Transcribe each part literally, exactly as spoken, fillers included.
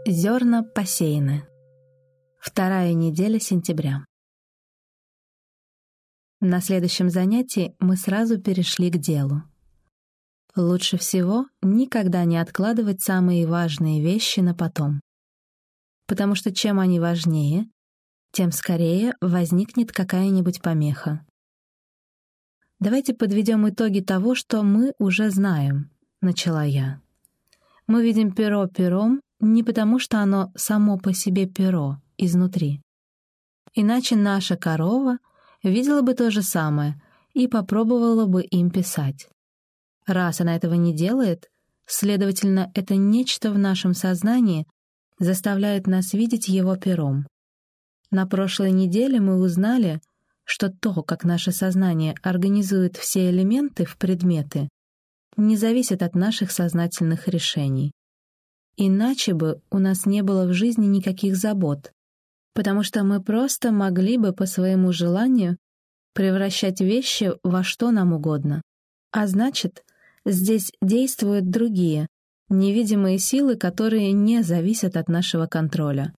Зерна посеяны. Вторая неделя сентября. На следующем занятии мы сразу перешли к делу. Лучше всего никогда не откладывать самые важные вещи на потом. Потому что чем они важнее, тем скорее возникнет какая-нибудь помеха. Давайте подведем итоги того, что мы уже знаем, начала я. Мы видим перо пером не потому, что оно само по себе перо изнутри. Иначе наша корова видела бы то же самое и попробовала бы им писать. Раз она этого не делает, следовательно, это нечто в нашем сознании заставляет нас видеть его пером. На прошлой неделе мы узнали, что то, как наше сознание организует все элементы в предметы, не зависит от наших сознательных решений. Иначе бы у нас не было в жизни никаких забот, потому что мы просто могли бы по своему желанию превращать вещи во что нам угодно. А значит, здесь действуют другие, невидимые силы, которые не зависят от нашего контроля.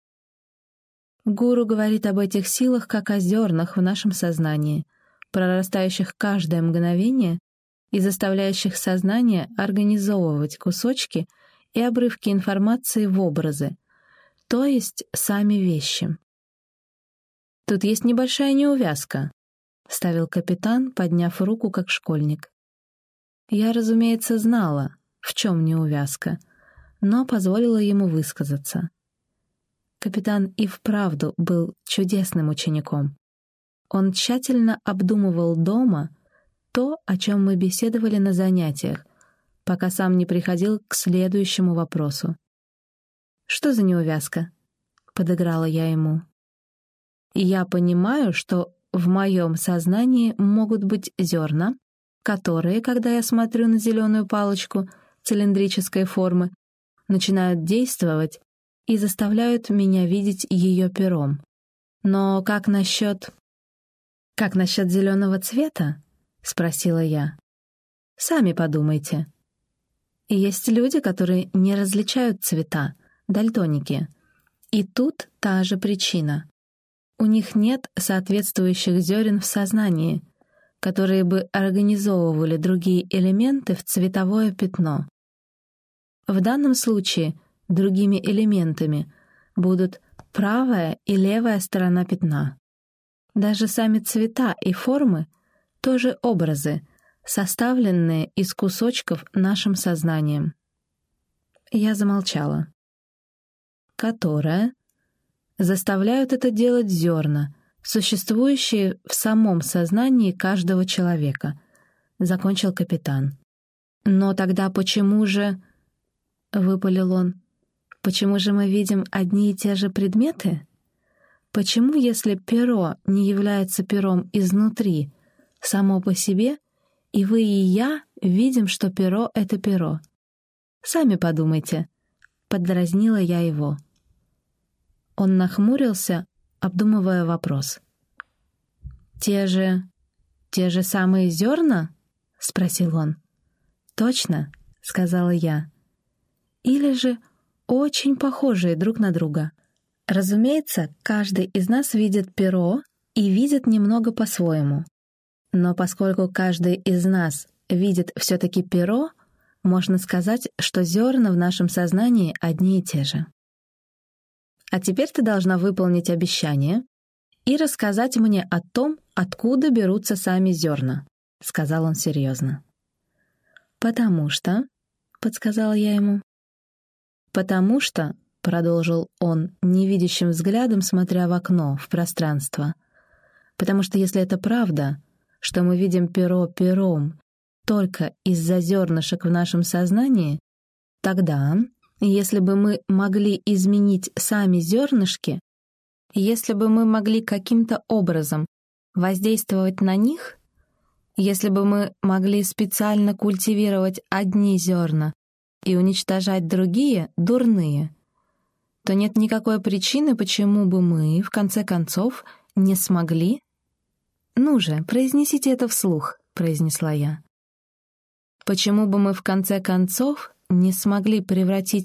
Гуру говорит об этих силах как о зернах в нашем сознании, прорастающих каждое мгновение и заставляющих сознание организовывать кусочки и обрывки информации в образы, то есть сами вещи. «Тут есть небольшая неувязка», — вставил капитан, подняв руку как школьник. Я, разумеется, знала, в чем неувязка, но позволила ему высказаться. Капитан и вправду был чудесным учеником. Он тщательно обдумывал дома то, о чем мы беседовали на занятиях, пока сам не приходил к следующему вопросу. «Что за неувязка?» — подыграла я ему. «Я понимаю, что в моем сознании могут быть зерна, которые, когда я смотрю на зеленую палочку цилиндрической формы, начинают действовать и заставляют меня видеть ее пером. Но как насчет... «Как насчет зеленого цвета?» — спросила я. «Сами подумайте. Есть люди, которые не различают цвета, дальтоники. И тут та же причина. У них нет соответствующих зерен в сознании, которые бы организовывали другие элементы в цветовое пятно. В данном случае другими элементами будут правая и левая сторона пятна. Даже сами цвета и формы — тоже образы, составленные из кусочков нашим сознанием». Я замолчала. «Которое заставляют это делать зерна, существующие в самом сознании каждого человека», — закончил капитан. «Но тогда почему же...» — выпалил он. «Почему же мы видим одни и те же предметы? Почему, если перо не является пером изнутри, само по себе, и вы и я видим, что перо — это перо? Сами подумайте», — поддразнила я его. Он нахмурился, обдумывая вопрос. «Те же... те же самые зерна?» — спросил он. «Точно», — сказала я. «Или же очень похожие друг на друга. Разумеется, каждый из нас видит перо и видит немного по-своему. Но поскольку каждый из нас видит все-таки перо, можно сказать, что зерна в нашем сознании одни и те же. А теперь ты должна выполнить обещание и рассказать мне о том, откуда берутся сами зерна», — сказал он серьезно. «Потому что...» — подсказала я ему. «Потому что...» — продолжил он невидящим взглядом, смотря в окно, в пространство. «Потому что если это правда, что мы видим перо пером только из-за зернышек в нашем сознании, тогда, если бы мы могли изменить сами зернышки, если бы мы могли каким-то образом воздействовать на них, если бы мы могли специально культивировать одни зерна и уничтожать другие, дурные, то нет никакой причины, почему бы мы, в конце концов, не смогли...» «Ну же, произнесите это вслух», — произнесла я. «Почему бы мы, в конце концов, не смогли превратить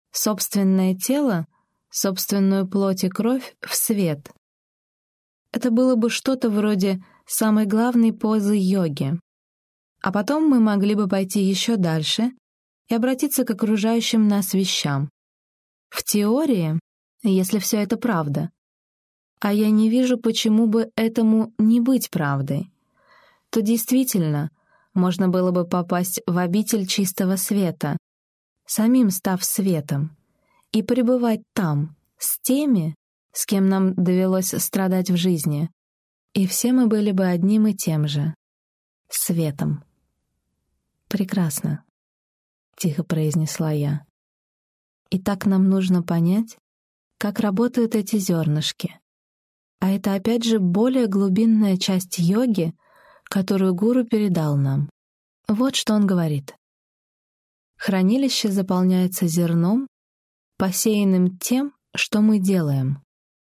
собственное тело, собственную плоть и кровь в свет. Это было бы что-то вроде самой главной позы йоги. А потом мы могли бы пойти еще дальше и обратиться к окружающим нас вещам. В теории, если все это правда, а я не вижу, почему бы этому не быть правдой, то действительно можно было бы попасть в обитель чистого света, самим став светом, и пребывать там, с теми, с кем нам довелось страдать в жизни, и все мы были бы одним и тем же — светом. «Прекрасно», — тихо произнесла я. «И так нам нужно понять, как работают эти зернышки. А это опять же более глубинная часть йоги, которую гуру передал нам. Вот что он говорит. Хранилище заполняется зерном, посеянным тем, что мы делаем.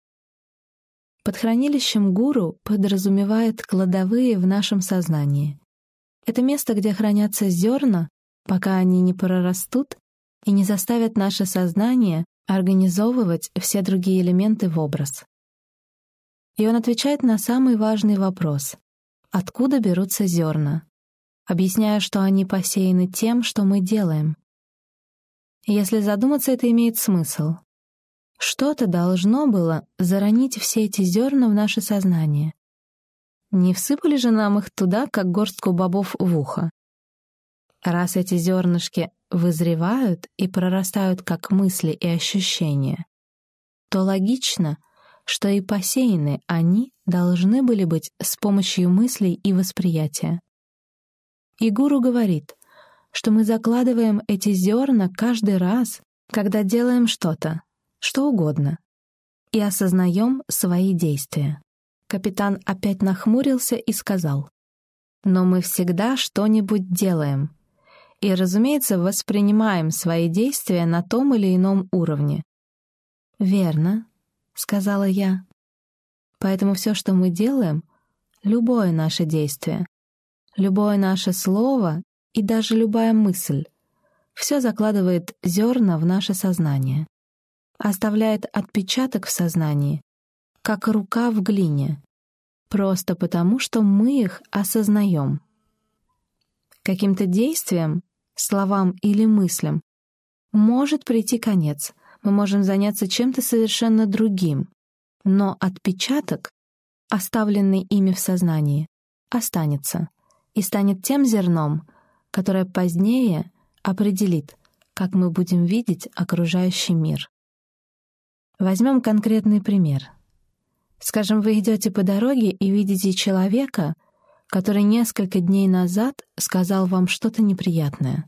Под хранилищем гуру подразумевает кладовые в нашем сознании. Это место, где хранятся зерна, пока они не прорастут и не заставят наше сознание организовывать все другие элементы в образ. И он отвечает на самый важный вопрос — откуда берутся зерна, объясняя, что они посеяны тем, что мы делаем. Если задуматься, это имеет смысл. Что-то должно было заронить все эти зерна в наше сознание. Не всыпали же нам их туда, как горстку бобов в ухо. Раз эти зернышки вызревают и прорастают как мысли и ощущения, то логично, что и посеяны они должны были быть с помощью мыслей и восприятия. И гуру говорит, что мы закладываем эти зерна каждый раз, когда делаем что-то, что угодно, и осознаем свои действия. Капитан опять нахмурился и сказал: «Но мы всегда что-нибудь делаем, и, разумеется, воспринимаем свои действия на том или ином уровне». «Верно», — сказала я. «Поэтому все, что мы делаем, любое наше действие, любое наше слово и даже любая мысль, все закладывает зерна в наше сознание, оставляет отпечаток в сознании, как рука в глине, просто потому, что мы их осознаем. Каким-то действием, словам или мыслям может прийти конец, мы можем заняться чем-то совершенно другим, но отпечаток, оставленный ими в сознании, останется и станет тем зерном, которое позднее определит, как мы будем видеть окружающий мир. Возьмем конкретный пример. Скажем, вы идете по дороге и видите человека, который несколько дней назад сказал вам что-то неприятное.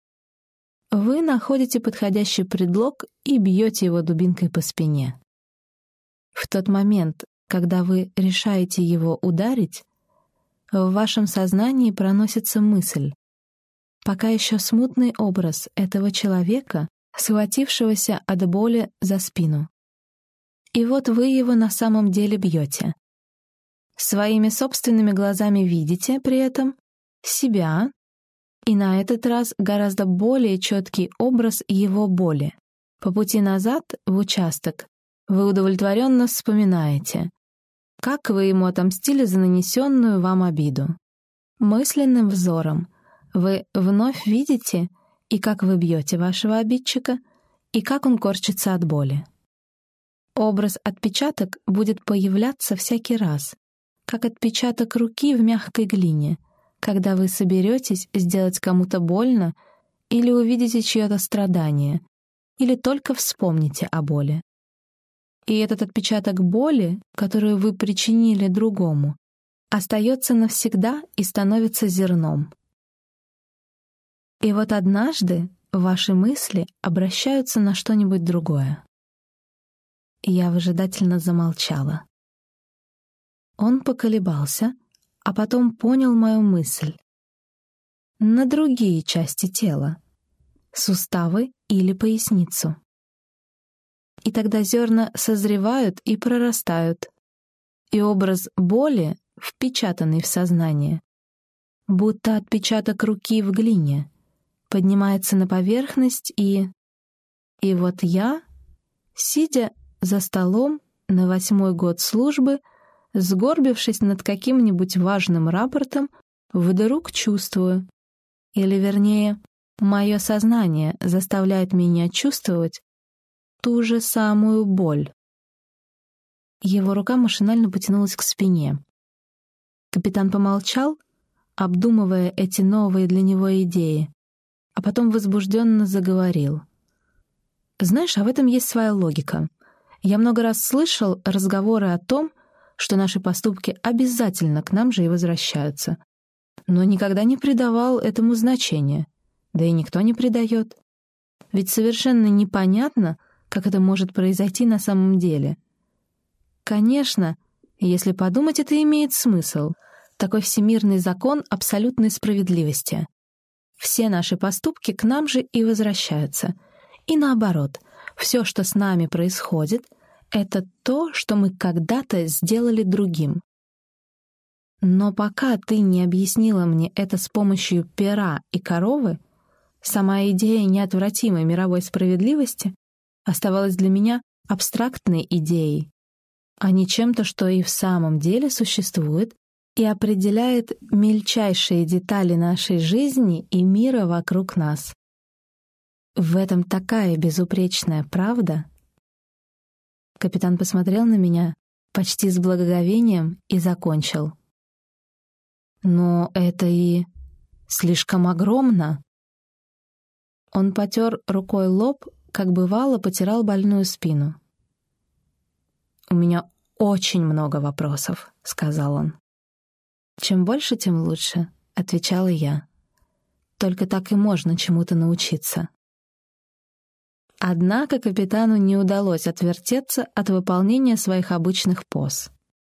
Вы находите подходящий предлог и бьете его дубинкой по спине. В тот момент, когда вы решаете его ударить, в вашем сознании проносится мысль, пока еще смутный образ этого человека, схватившегося от боли за спину. И вот вы его на самом деле бьете. Своими собственными глазами видите при этом себя, и на этот раз гораздо более четкий образ его боли. По пути назад в участок вы удовлетворенно вспоминаете, как вы ему отомстили за нанесенную вам обиду. Мысленным взором вы вновь видите и как вы бьете вашего обидчика, и как он корчится от боли. Образ-отпечаток будет появляться всякий раз, как отпечаток руки в мягкой глине, когда вы соберетесь сделать кому-то больно или увидите чье-то страдание, или только вспомните о боли. И этот отпечаток боли, которую вы причинили другому, остается навсегда и становится зерном. И вот однажды ваши мысли обращаются на что-нибудь другое. Я выжидательно замолчала. Он поколебался, а потом понял мою мысль. На другие части тела, суставы или поясницу. И тогда зерна созревают и прорастают, и образ боли, впечатанный в сознание, будто отпечаток руки в глине, поднимается на поверхность и... И вот я, сидя за столом на восьмой год службы, сгорбившись над каким-нибудь важным рапортом, вдруг чувствую, или вернее, мое сознание заставляет меня чувствовать ту же самую боль. Его рука машинально потянулась к спине. Капитан помолчал, обдумывая эти новые для него идеи, а потом возбужденно заговорил. «Знаешь, а в этом есть своя логика. Я много раз слышал разговоры о том, что наши поступки обязательно к нам же и возвращаются, но никогда не придавал этому значения, да и никто не придает. Ведь совершенно непонятно, как это может произойти на самом деле. Конечно, если подумать, это имеет смысл. Такой всемирный закон абсолютной справедливости. Все наши поступки к нам же и возвращаются. И наоборот, все, что с нами происходит, это то, что мы когда-то сделали другим. Но пока ты не объяснила мне это с помощью пера и коровы, сама идея неотвратимой мировой справедливости оставалась для меня абстрактной идеей, а не чем-то, что и в самом деле существует и определяет мельчайшие детали нашей жизни и мира вокруг нас. В этом такая безупречная правда. Капитан посмотрел на меня почти с благоговением и закончил. Но это и слишком огромно. Он потер рукой лоб, как бывало, потирал больную спину. «У меня очень много вопросов», — сказал он. «Чем больше, тем лучше», — отвечала я. «Только так и можно чему-то научиться». Однако капитану не удалось отвертеться от выполнения своих обычных поз.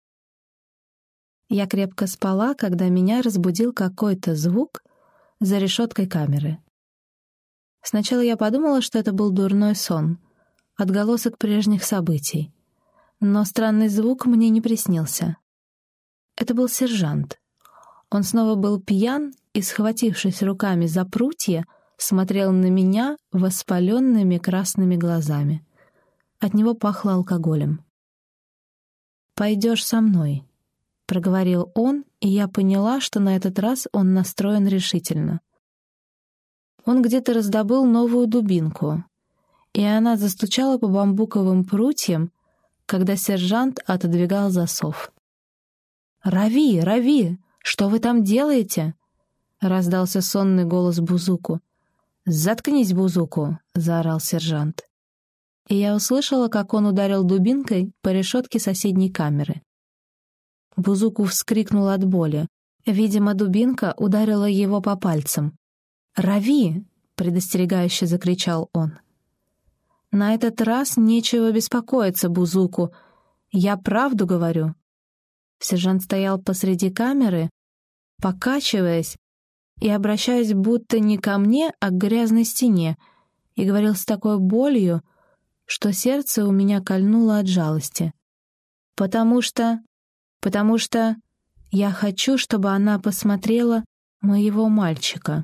Я крепко спала, когда меня разбудил какой-то звук за решеткой камеры. Сначала я подумала, что это был дурной сон, отголосок прежних событий. Но странный звук мне не приснился. Это был сержант. Он снова был пьян и, схватившись руками за прутья, смотрел на меня воспаленными красными глазами. От него пахло алкоголем. «Пойдешь со мной», — проговорил он, и я поняла, что на этот раз он настроен решительно. Он где-то раздобыл новую дубинку, и она застучала по бамбуковым прутьям, когда сержант отодвигал засов. «Рави, Рави, что вы там делаете?» — раздался сонный голос Бузуку. «Заткнись, Бузуку!» — заорал сержант. И я услышала, как он ударил дубинкой по решетке соседней камеры. Бузуку вскрикнул от боли. Видимо, дубинка ударила его по пальцам. «Рави!» — предостерегающе закричал он. «На этот раз нечего беспокоиться, Бузуку. Я правду говорю». Сержант стоял посреди камеры, покачиваясь и обращаясь будто не ко мне, а к грязной стене, и говорил с такой болью, что сердце у меня кольнуло от жалости. «Потому что... потому что я хочу, чтобы она посмотрела моего мальчика».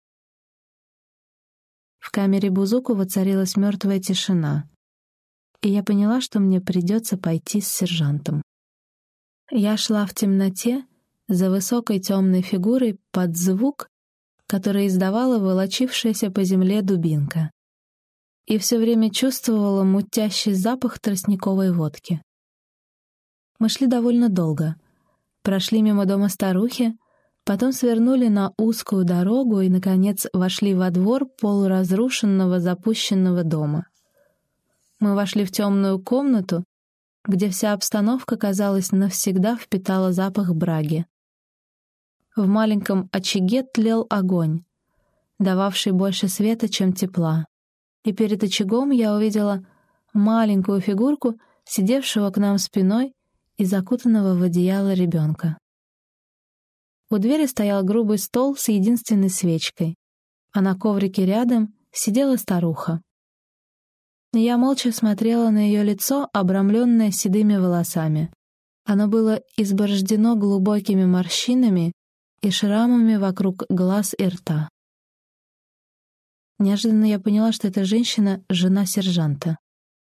В камере Бузуку воцарилась мертвая тишина, и я поняла, что мне придется пойти с сержантом. Я шла в темноте за высокой темной фигурой под звук, который издавала волочившаяся по земле дубинка, и все время чувствовала мутящий запах тростниковой водки. Мы шли довольно долго, прошли мимо дома старухи, потом свернули на узкую дорогу и, наконец, вошли во двор полуразрушенного запущенного дома. Мы вошли в темную комнату, где вся обстановка, казалось, навсегда впитала запах браги. В маленьком очаге тлел огонь, дававший больше света, чем тепла, и перед очагом я увидела маленькую фигурку, сидевшего к нам спиной и закутанного в одеяло ребенка. У двери стоял грубый стол с единственной свечкой, а на коврике рядом сидела старуха. Я молча смотрела на ее лицо, обрамленное седыми волосами. Оно было изборождено глубокими морщинами и шрамами вокруг глаз и рта. Неожиданно я поняла, что эта женщина — жена сержанта.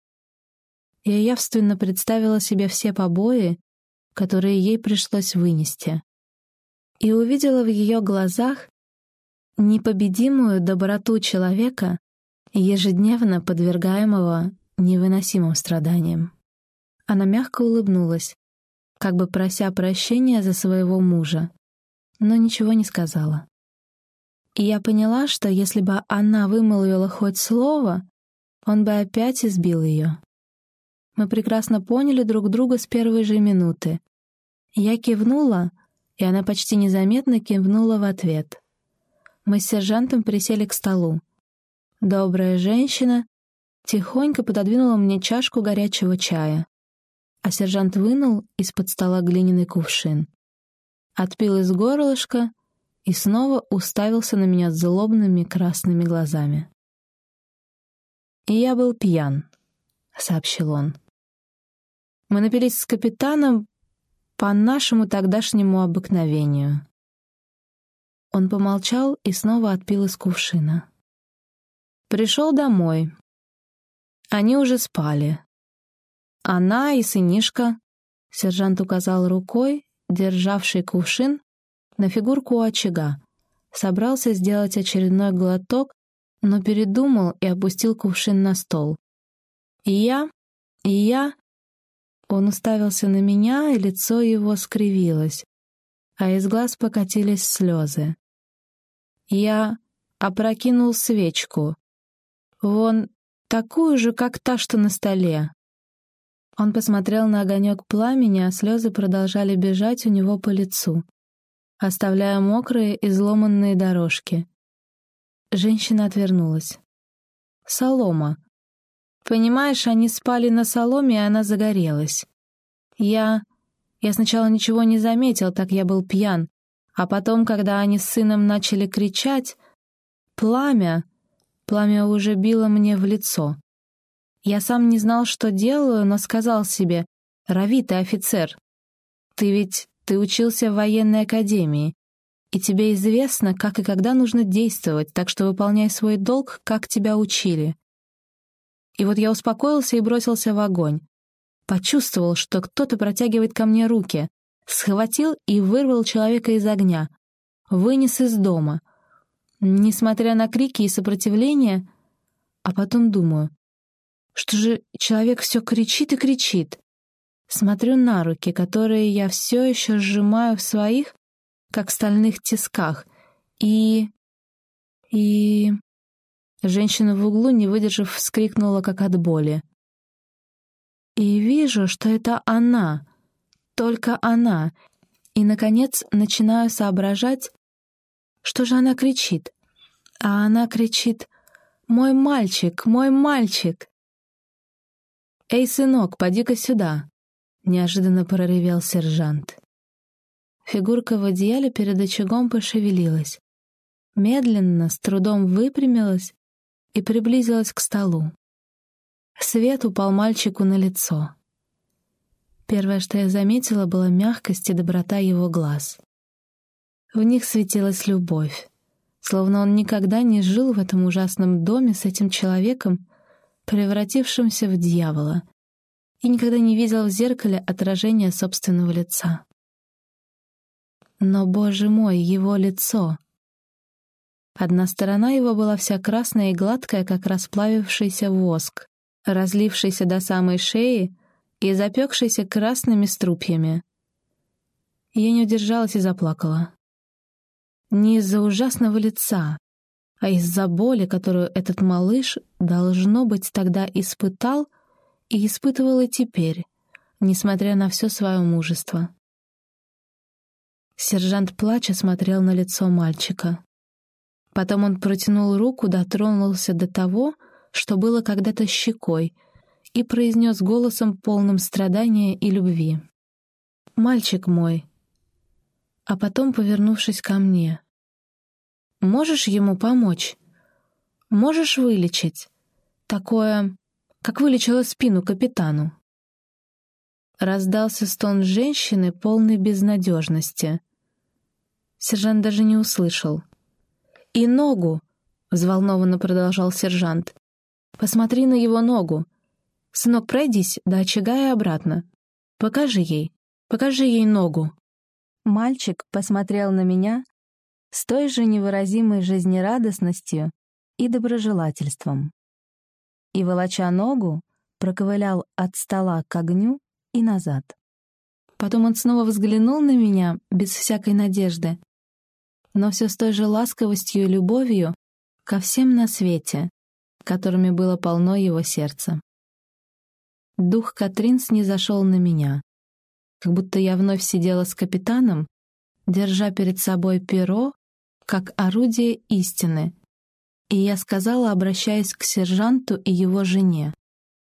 Я явственно представила себе все побои, которые ей пришлось вынести, и увидела в ее глазах непобедимую доброту человека, ежедневно подвергаемого невыносимым страданиям. Она мягко улыбнулась, как бы прося прощения за своего мужа, но ничего не сказала. И я поняла, что если бы она вымолвила хоть слово, он бы опять избил ее. Мы прекрасно поняли друг друга с первой же минуты. Я кивнула, и она почти незаметно кивнула в ответ. Мы с сержантом присели к столу. Добрая женщина тихонько пододвинула мне чашку горячего чая, а сержант вынул из-под стола глиняный кувшин, отпил из горлышка и снова уставился на меня злобными красными глазами. «И я был пьян», — сообщил он. «Мы напились с капитаном по нашему тогдашнему обыкновению». Он помолчал и снова отпил из кувшина. Пришел домой. Они уже спали. Она и сынишка, сержант указал рукой, державший кувшин, на фигурку у очага, собрался сделать очередной глоток, но передумал и опустил кувшин на стол. И я, и я... Он уставился на меня, и лицо его скривилось, а из глаз покатились слезы. Я опрокинул свечку, вон такую же, как та, что на столе. Он посмотрел на огонек пламени, а слезы продолжали бежать у него по лицу, оставляя мокрые изломанные дорожки. Женщина отвернулась. «Солома. Понимаешь, они спали на соломе, и она загорелась. Я... Я сначала ничего не заметил, так я был пьян. А потом, когда они с сыном начали кричать, пламя... Пламя уже било мне в лицо. Я сам не знал, что делаю, но сказал себе: «Рави, ты офицер. Ты ведь... ты учился в военной академии, и тебе известно, как и когда нужно действовать, так что выполняй свой долг, как тебя учили». И вот я успокоился и бросился в огонь. Почувствовал, что кто-то протягивает ко мне руки, схватил и вырвал человека из огня, вынес из дома. Несмотря на крики и сопротивление, а потом думаю, что же человек все кричит и кричит. Смотрю на руки, которые я все еще сжимаю в своих, как в стальных тисках, и... и... Женщина в углу, не выдержав, вскрикнула, как от боли. И вижу, что это она, только она, и, наконец, начинаю соображать, что же она кричит. А она кричит: «Мой мальчик, мой мальчик!» «Эй, сынок, поди-ка сюда!» — неожиданно проревел сержант. Фигурка в одеяле перед очагом пошевелилась, медленно, с трудом выпрямилась и приблизилась к столу. Свет упал мальчику на лицо. Первое, что я заметила, была мягкость и доброта его глаз. В них светилась любовь, словно он никогда не жил в этом ужасном доме с этим человеком, превратившимся в дьявола, и никогда не видел в зеркале отражения собственного лица. Но, боже мой, его лицо! Одна сторона его была вся красная и гладкая, как расплавившийся воск, разлившийся до самой шеи и запекшийся красными струпьями. Я не удержалась и заплакала. Не из-за ужасного лица, а из-за боли, которую этот малыш, должно быть, тогда испытал и испытывал и теперь, несмотря на все свое мужество. Сержант, плача, смотрел на лицо мальчика. Потом он протянул руку, дотронулся до того, что было когда-то щекой, и произнес голосом, полным страдания и любви: «Мальчик мой». А потом, повернувшись ко мне: «Можешь ему помочь? Можешь вылечить? Такое, как вылечила спину капитану?» Раздался стон женщины, полной безнадежности. Сержант даже не услышал. «И ногу! взволнованно продолжал сержант. «Посмотри на его ногу. Сынок, пройдись до очага и обратно. Покажи ей, покажи ей ногу». Мальчик посмотрел на меня с той же невыразимой жизнерадостностью и доброжелательством. И, волоча ногу, проковылял от стола к огню и назад. Потом он снова взглянул на меня без всякой надежды, но все с той же ласковостью и любовью ко всем на свете, которыми было полно его сердце. Дух Катрин снизошел на меня, как будто я вновь сидела с капитаном, держа перед собой перо, как орудие истины, и я сказала, обращаясь к сержанту и его жене: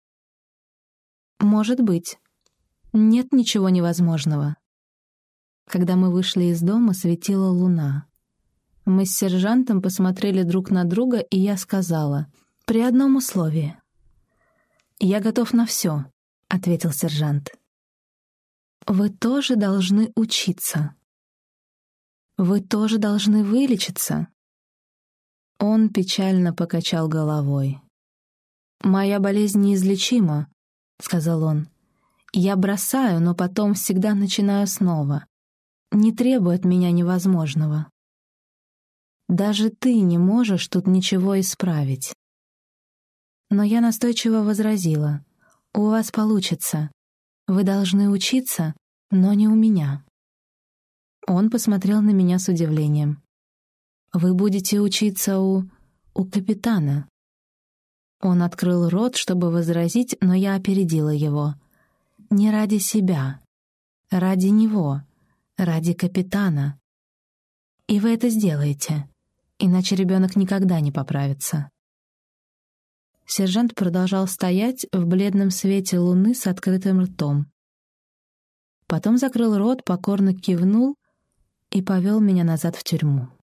«Может быть, нет ничего невозможного». Когда мы вышли из дома, светила луна. Мы с сержантом посмотрели друг на друга, и я сказала: «При одном условии». «Я готов на все», — ответил сержант. «Вы тоже должны учиться. Вы тоже должны вылечиться». Он печально покачал головой. «Моя болезнь неизлечима», — сказал он. «Я бросаю, но потом всегда начинаю снова. Не требуй от меня невозможного. Даже ты не можешь тут ничего исправить». Но я настойчиво возразила: «У вас получится. Вы должны учиться, но не у меня». Он посмотрел на меня с удивлением. «Вы будете учиться у... у капитана». Он открыл рот, чтобы возразить, но я опередила его. «Не ради себя. Ради него. Ради капитана. И вы это сделаете, иначе ребенок никогда не поправится». Сержант продолжал стоять в бледном свете луны с открытым ртом. Потом закрыл рот, покорно кивнул и повел меня назад в тюрьму.